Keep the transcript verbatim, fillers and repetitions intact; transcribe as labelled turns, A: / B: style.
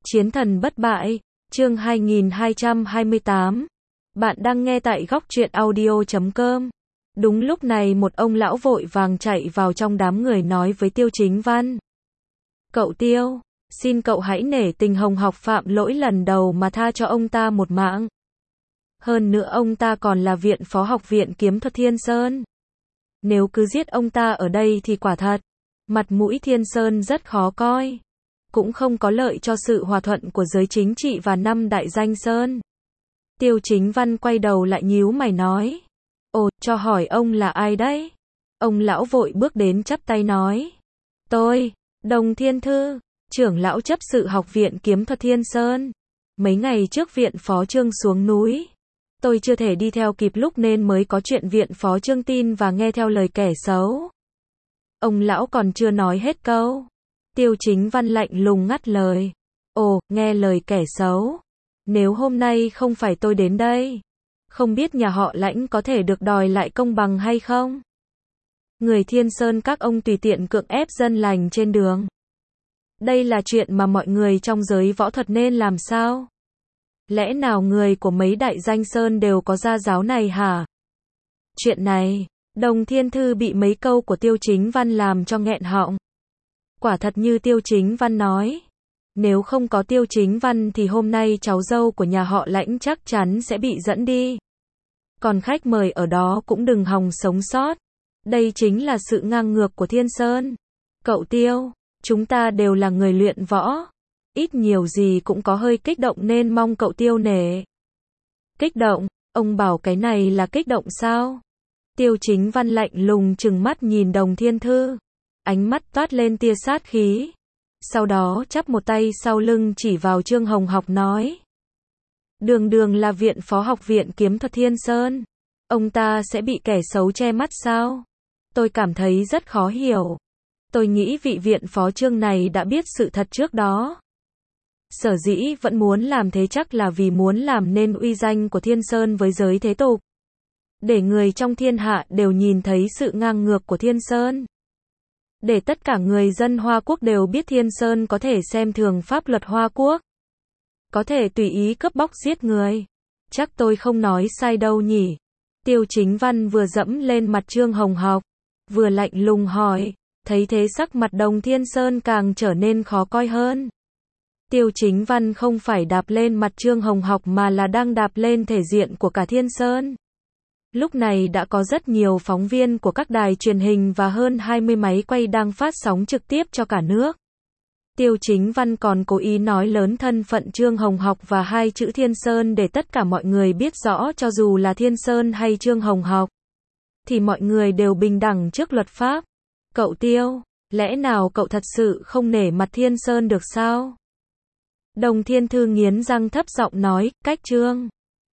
A: Chiến thần bất bại, chương hai nghìn hai trăm hai mươi tám. Bạn đang nghe tại góc truyện audio chấm com. Đúng lúc này một ông lão vội vàng chạy vào trong đám người nói với Tiêu Chính Văn. Cậu Tiêu, xin cậu hãy nể tình Hồng Học phạm lỗi lần đầu mà tha cho ông ta một mạng. Hơn nữa ông ta còn là viện phó học viện kiếm thuật Thiên Sơn. Nếu cứ giết ông ta ở đây thì quả thật, mặt mũi Thiên Sơn rất khó coi. Cũng không có lợi cho sự hòa thuận của giới chính trị và năm đại danh sơn. Tiêu Chính Văn quay đầu lại nhíu mày nói. Ồ, cho hỏi ông là ai đấy? Ông lão vội bước đến chắp tay nói. Tôi, Đồng Thiên Thư, trưởng lão chấp sự học viện kiếm thuật Thiên Sơn. Mấy ngày trước viện phó Trương xuống núi. Tôi chưa thể đi theo kịp lúc nên mới có chuyện viện phó Trương tin và nghe theo lời kẻ xấu. Ông lão còn chưa nói hết câu. Tiêu Chính Văn lạnh lùng ngắt lời. Ồ, nghe lời kẻ xấu. Nếu hôm nay không phải tôi đến đây, không biết nhà họ Lãnh có thể được đòi lại công bằng hay không? Người Thiên Sơn các ông tùy tiện cưỡng ép dân lành trên đường. Đây là chuyện mà mọi người trong giới võ thuật nên làm sao? Lẽ nào người của mấy đại danh sơn đều có gia giáo này hả? Chuyện này, Đồng Thiên Thư bị mấy câu của Tiêu Chính Văn làm cho nghẹn họng. Quả thật như Tiêu Chính Văn nói. Nếu không có Tiêu Chính Văn thì hôm nay cháu dâu của nhà họ Lãnh chắc chắn sẽ bị dẫn đi. Còn khách mời ở đó cũng đừng hòng sống sót. Đây chính là sự ngang ngược của Thiên Sơn. Cậu Tiêu, chúng ta đều là người luyện võ. Ít nhiều gì cũng có hơi kích động nên mong cậu Tiêu nể. Kích động? Ông bảo cái này là kích động sao? Tiêu Chính Văn lạnh lùng trừng mắt nhìn Đồng Thiên Thư. Ánh mắt toát lên tia sát khí. Sau đó chắp một tay sau lưng chỉ vào Trương Hồng Học nói. Đường đường là viện phó học viện kiếm thuật Thiên Sơn. Ông ta sẽ bị kẻ xấu che mắt sao? Tôi cảm thấy rất khó hiểu. Tôi nghĩ vị viện phó Trương này đã biết sự thật trước đó. Sở dĩ vẫn muốn làm thế chắc là vì muốn làm nên uy danh của Thiên Sơn với giới thế tục. Để người trong thiên hạ đều nhìn thấy sự ngang ngược của Thiên Sơn. Để tất cả người dân Hoa Quốc đều biết Thiên Sơn có thể xem thường pháp luật Hoa Quốc. Có thể tùy ý cướp bóc giết người. Chắc tôi không nói sai đâu nhỉ. Tiêu Chính Văn vừa dẫm lên mặt Trương Hồng Học, vừa lạnh lùng hỏi. Thấy thế sắc mặt Đồng Thiên Sơn càng trở nên khó coi hơn. Tiêu Chính Văn không phải đạp lên mặt Trương Hồng Học mà là đang đạp lên thể diện của cả Thiên Sơn. Lúc này đã có rất nhiều phóng viên của các đài truyền hình và hơn hai mươi máy quay đang phát sóng trực tiếp cho cả nước. Tiêu Chính Văn còn cố ý nói lớn thân phận Trương Hồng Học và hai chữ Thiên Sơn để tất cả mọi người biết rõ cho dù là Thiên Sơn hay Trương Hồng Học, thì mọi người đều bình đẳng trước luật pháp. Cậu Tiêu, lẽ nào cậu thật sự không nể mặt Thiên Sơn được sao? Đồng Thiên Thư nghiến răng thấp giọng nói, cách Trương